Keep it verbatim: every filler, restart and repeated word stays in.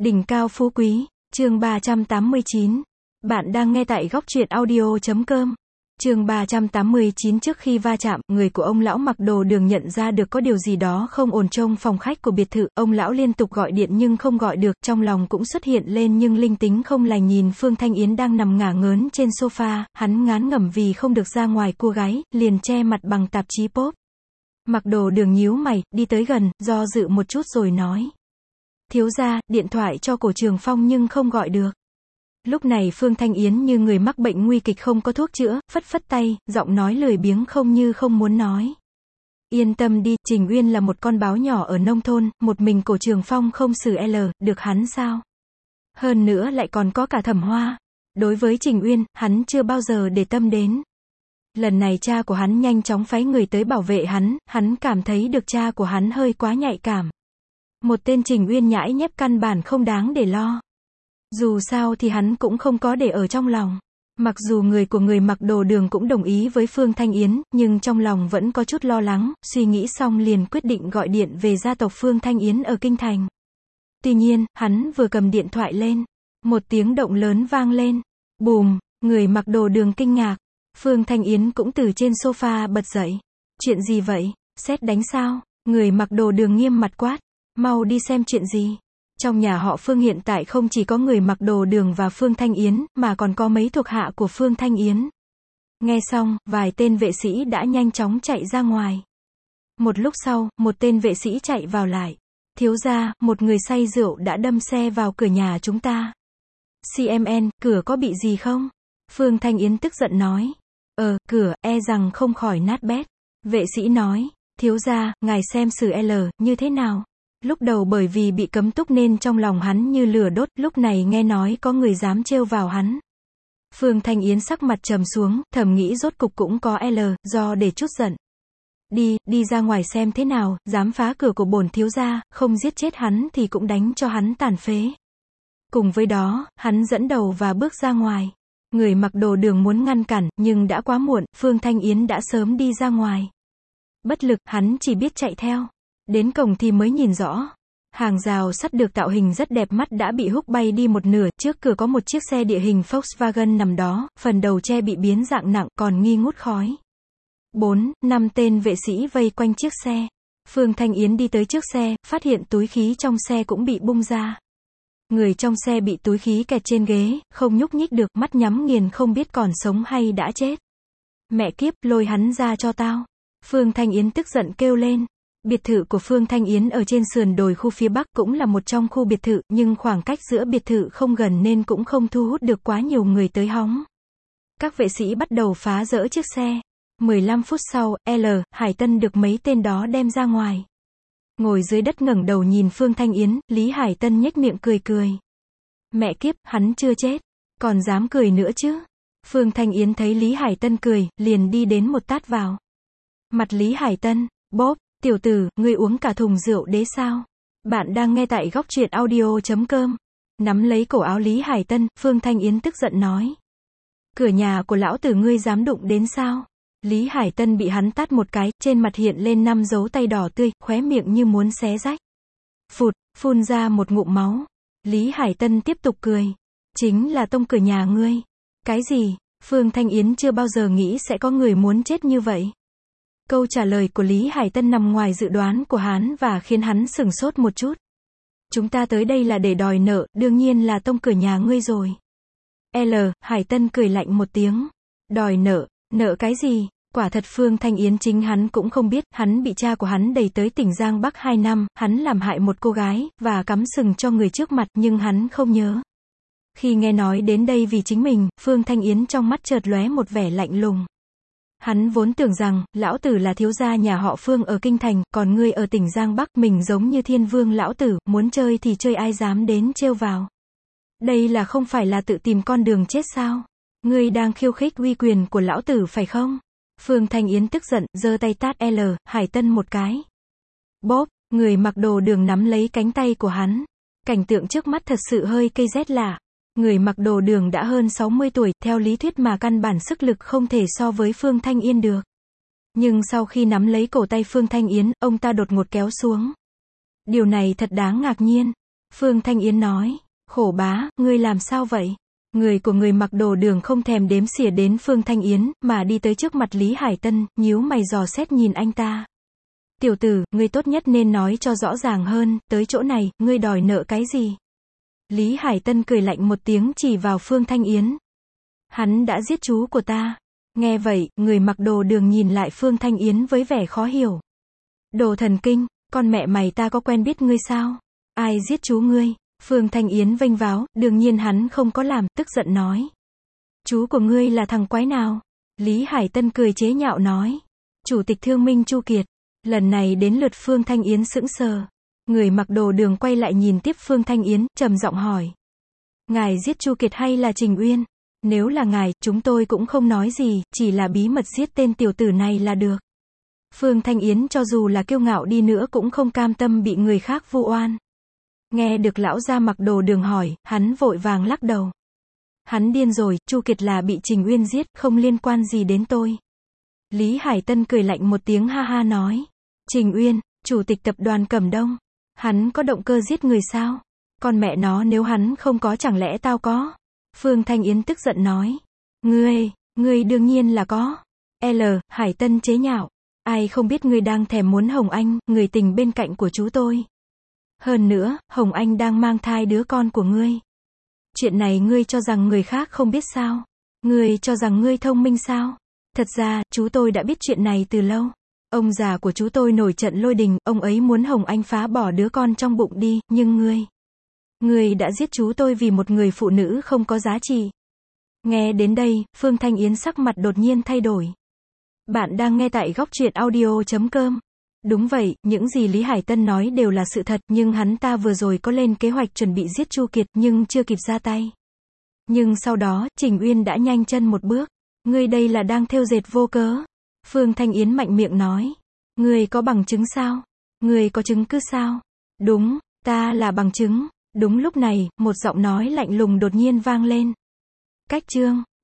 Đỉnh cao phú quý, chương ba trăm tám mươi chín. Bạn đang nghe tại góc truyện audio chấm com. Chương ba trăm tám mươi chín. Trước khi va chạm, người của ông lão mặc đồ đường nhận ra được có điều gì đó không ổn trong phòng khách của biệt thự. Ông lão liên tục gọi điện nhưng không gọi được, trong lòng cũng xuất hiện lên nhưng linh tính không lành nhìn Phương Thanh Yến đang nằm ngả ngớn trên sofa, hắn ngán ngẩm vì không được ra ngoài cua gái, liền che mặt bằng tạp chí pop. Mặc đồ đường nhíu mày, đi tới gần, do dự một chút rồi nói. Thiếu gia, điện thoại cho Cổ Trường Phong nhưng không gọi được. Lúc này Phương Thanh Yến như người mắc bệnh nguy kịch không có thuốc chữa, phất phất tay, giọng nói lười biếng không như không muốn nói. Yên tâm đi, Trình Uyên là một con báo nhỏ ở nông thôn, một mình Cổ Trường Phong không xử L, được hắn sao? Hơn nữa lại còn có cả Thẩm Hoa. Đối với Trình Uyên, hắn chưa bao giờ để tâm đến. Lần này cha của hắn nhanh chóng phái người tới bảo vệ hắn, hắn cảm thấy được cha của hắn hơi quá nhạy cảm. Một tên Trình Uyên nhãi nhép căn bản không đáng để lo. Dù sao thì hắn cũng không có để ở trong lòng. Mặc dù người của người mặc đồ đường cũng đồng ý với Phương Thanh Yến, nhưng trong lòng vẫn có chút lo lắng, suy nghĩ xong liền quyết định gọi điện về gia tộc Phương Thanh Yến ở Kinh Thành. Tuy nhiên, hắn vừa cầm điện thoại lên, một tiếng động lớn vang lên. Bùm, người mặc đồ đường kinh ngạc. Phương Thanh Yến cũng từ trên sofa bật dậy. Chuyện gì vậy? Sét đánh sao? Người mặc đồ đường nghiêm mặt quát. Mau đi xem chuyện gì. Trong nhà họ Phương hiện tại không chỉ có người mặc đồ đường và Phương Thanh Yến, mà còn có mấy thuộc hạ của Phương Thanh Yến. Nghe xong, vài tên vệ sĩ đã nhanh chóng chạy ra ngoài. Một lúc sau, một tên vệ sĩ chạy vào lại. Thiếu gia, một người say rượu đã đâm xe vào cửa nhà chúng ta. xê em en, cửa có bị gì không? Phương Thanh Yến tức giận nói. Ờ, cửa, e rằng không khỏi nát bét. Vệ sĩ nói. Thiếu gia, ngài xem xử L, như thế nào? Lúc đầu bởi vì bị cấm túc nên trong lòng hắn như lửa đốt, lúc này nghe nói có người dám trêu vào hắn. Phương Thanh Yến sắc mặt trầm xuống, thầm nghĩ rốt cục cũng có L, do để chút giận. Đi, đi ra ngoài xem thế nào, dám phá cửa của bổn thiếu gia, không giết chết hắn thì cũng đánh cho hắn tàn phế. Cùng với đó, hắn dẫn đầu và bước ra ngoài. Người mặc đồ đường muốn ngăn cản, nhưng đã quá muộn, Phương Thanh Yến đã sớm đi ra ngoài. Bất lực, hắn chỉ biết chạy theo. Đến cổng thì mới nhìn rõ. Hàng rào sắt được tạo hình rất đẹp mắt đã bị húc bay đi một nửa, trước cửa có một chiếc xe địa hình Volkswagen nằm đó, phần đầu che bị biến dạng nặng, còn nghi ngút khói. Bốn, năm tên vệ sĩ vây quanh chiếc xe. Phương Thanh Yến đi tới trước xe, phát hiện túi khí trong xe cũng bị bung ra. Người trong xe bị túi khí kẹt trên ghế, không nhúc nhích được, mắt nhắm nghiền không biết còn sống hay đã chết. Mẹ kiếp, lôi hắn ra cho tao. Phương Thanh Yến tức giận kêu lên. Biệt thự của Phương Thanh Yến ở trên sườn đồi khu phía Bắc cũng là một trong khu biệt thự, nhưng khoảng cách giữa biệt thự không gần nên cũng không thu hút được quá nhiều người tới hóng. Các vệ sĩ bắt đầu phá rỡ chiếc xe. mười lăm phút sau, L, Hải Tân được mấy tên đó đem ra ngoài. Ngồi dưới đất ngẩng đầu nhìn Phương Thanh Yến, Lý Hải Tân nhếch miệng cười cười. Mẹ kiếp, hắn chưa chết. Còn dám cười nữa chứ. Phương Thanh Yến thấy Lý Hải Tân cười, liền đi đến một tát vào mặt Lý Hải Tân. Bóp. Tiểu tử, ngươi uống cả thùng rượu đế sao? Bạn đang nghe tại góc truyện audio chấm com. Nắm lấy cổ áo Lý Hải Tân, Phương Thanh Yến tức giận nói. Cửa nhà của lão tử ngươi dám đụng đến sao? Lý Hải Tân bị hắn tát một cái, trên mặt hiện lên năm dấu tay đỏ tươi, khóe miệng như muốn xé rách. Phụt, phun ra một ngụm máu. Lý Hải Tân tiếp tục cười. Chính là tông cửa nhà ngươi. Cái gì? Phương Thanh Yến chưa bao giờ nghĩ sẽ có người muốn chết như vậy. Câu trả lời của Lý Hải Tân nằm ngoài dự đoán của hắn và khiến hắn sửng sốt một chút. Chúng ta tới đây là để đòi nợ, đương nhiên là tông cửa nhà ngươi rồi. L, Hải Tân cười lạnh một tiếng. Đòi nợ, nợ cái gì? Quả thật Phương Thanh Yến chính hắn cũng không biết, hắn bị cha của hắn đẩy tới tỉnh Giang Bắc hai năm, hắn làm hại một cô gái, và cắm sừng cho người trước mặt, nhưng hắn không nhớ. Khi nghe nói đến đây vì chính mình, Phương Thanh Yến trong mắt chợt lóe một vẻ lạnh lùng. Hắn vốn tưởng rằng, lão tử là thiếu gia nhà họ Phương ở Kinh Thành, còn ngươi ở tỉnh Giang Bắc, mình giống như thiên vương lão tử, muốn chơi thì chơi ai dám đến trêu vào. Đây là không phải là tự tìm con đường chết sao? Ngươi đang khiêu khích uy quyền của lão tử phải không? Phương Thanh Yến tức giận, giơ tay tát L, Hải Tân một cái. Bóp, người mặc đồ đường nắm lấy cánh tay của hắn. Cảnh tượng trước mắt thật sự hơi cây rét lạ. Người mặc đồ đường đã hơn sáu mươi tuổi, theo lý thuyết mà căn bản sức lực không thể so với Phương Thanh Yến được. Nhưng sau khi nắm lấy cổ tay Phương Thanh Yến, ông ta đột ngột kéo xuống. Điều này thật đáng ngạc nhiên. Phương Thanh Yến nói. Khổ bá, ngươi làm sao vậy? Người của người mặc đồ đường không thèm đếm xỉa đến Phương Thanh Yến, mà đi tới trước mặt Lý Hải Tân, nhíu mày dò xét nhìn anh ta. Tiểu tử, ngươi tốt nhất nên nói cho rõ ràng hơn, tới chỗ này, ngươi đòi nợ cái gì? Lý Hải Tân cười lạnh một tiếng chỉ vào Phương Thanh Yến. Hắn đã giết chú của ta. Nghe vậy, người mặc đồ đường nhìn lại Phương Thanh Yến với vẻ khó hiểu. Đồ thần kinh, con mẹ mày ta có quen biết ngươi sao? Ai giết chú ngươi? Phương Thanh Yến vênh váo, đương nhiên hắn không có làm, tức giận nói. Chú của ngươi là thằng quái nào? Lý Hải Tân cười chế nhạo nói. Chủ tịch Thương Minh Chu Kiệt. Lần này đến lượt Phương Thanh Yến sững sờ. Người mặc đồ đường quay lại nhìn tiếp Phương Thanh Yến, trầm giọng hỏi. Ngài giết Chu Kiệt hay là Trình Uyên? Nếu là ngài, chúng tôi cũng không nói gì, chỉ là bí mật giết tên tiểu tử này là được. Phương Thanh Yến cho dù là kiêu ngạo đi nữa cũng không cam tâm bị người khác vu oan. Nghe được lão gia mặc đồ đường hỏi, hắn vội vàng lắc đầu. Hắn điên rồi, Chu Kiệt là bị Trình Uyên giết, không liên quan gì đến tôi. Lý Hải Tân cười lạnh một tiếng ha ha nói. Trình Uyên, chủ tịch tập đoàn Cẩm Đông. Hắn có động cơ giết người sao? Con mẹ nó, nếu hắn không có chẳng lẽ tao có? Phương Thanh Yến tức giận nói. Ngươi, ngươi đương nhiên là có. L. Hải Tân chế nhạo. Ai không biết ngươi đang thèm muốn Hồng Anh, người tình bên cạnh của chú tôi. Hơn nữa, Hồng Anh đang mang thai đứa con của ngươi. Chuyện này ngươi cho rằng người khác không biết sao? Ngươi cho rằng ngươi thông minh sao? Thật ra, chú tôi đã biết chuyện này từ lâu. Ông già của chú tôi nổi trận lôi đình, ông ấy muốn Hồng Anh phá bỏ đứa con trong bụng đi, nhưng ngươi... Ngươi đã giết chú tôi vì một người phụ nữ không có giá trị. Nghe đến đây, Phương Thanh Yến sắc mặt đột nhiên thay đổi. Bạn đang nghe tại góc truyện audio chấm com. Đúng vậy, những gì Lý Hải Tân nói đều là sự thật, nhưng hắn ta vừa rồi có lên kế hoạch chuẩn bị giết Chu Kiệt, nhưng chưa kịp ra tay. Nhưng sau đó, Trình Uyên đã nhanh chân một bước. Ngươi đây là đang thêu dệt vô cớ. Phương Thanh Yến mạnh miệng nói. Ngươi có bằng chứng sao? Ngươi có chứng cứ sao? Đúng, ta là bằng chứng. Đúng lúc này, một giọng nói lạnh lùng đột nhiên vang lên. Cách chương.